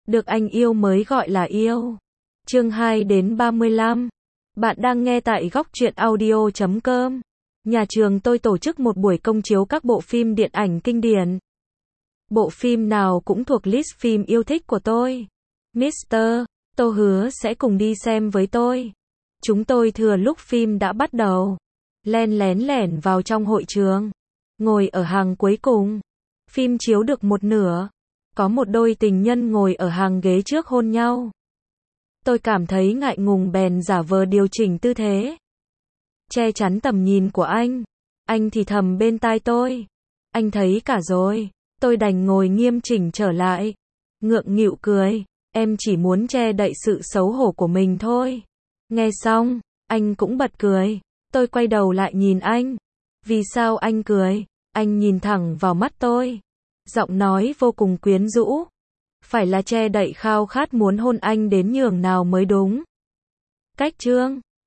Được anh yêu mới gọi là yêu. Chương 2 đến 35. Bạn đang nghe tại góc truyện audio.com. Nhà trường tôi tổ chức một buổi công chiếu các bộ phim điện ảnh kinh điển. Bộ phim nào cũng thuộc list phim yêu thích của tôi. Mr. Tô hứa sẽ cùng đi xem với tôi. Chúng tôi thừa lúc phim đã bắt đầu, len lén lẻn vào trong hội trường, ngồi ở hàng cuối cùng. Phim chiếu được một nửa, có một đôi tình nhân ngồi ở hàng ghế trước hôn nhau. Tôi cảm thấy ngại ngùng bèn giả vờ điều chỉnh tư thế, che chắn tầm nhìn của anh. Anh thì thầm bên tai tôi: anh thấy cả rồi. Tôi đành ngồi nghiêm chỉnh trở lại, ngượng nghịu cười. Em chỉ muốn che đậy sự xấu hổ của mình thôi. Nghe xong, anh cũng bật cười. Tôi quay đầu lại nhìn anh. Vì sao anh cười? Anh nhìn thẳng vào mắt tôi, giọng nói vô cùng quyến rũ. Phải là che đậy khao khát muốn hôn anh đến nhường nào mới đúng. Cách chương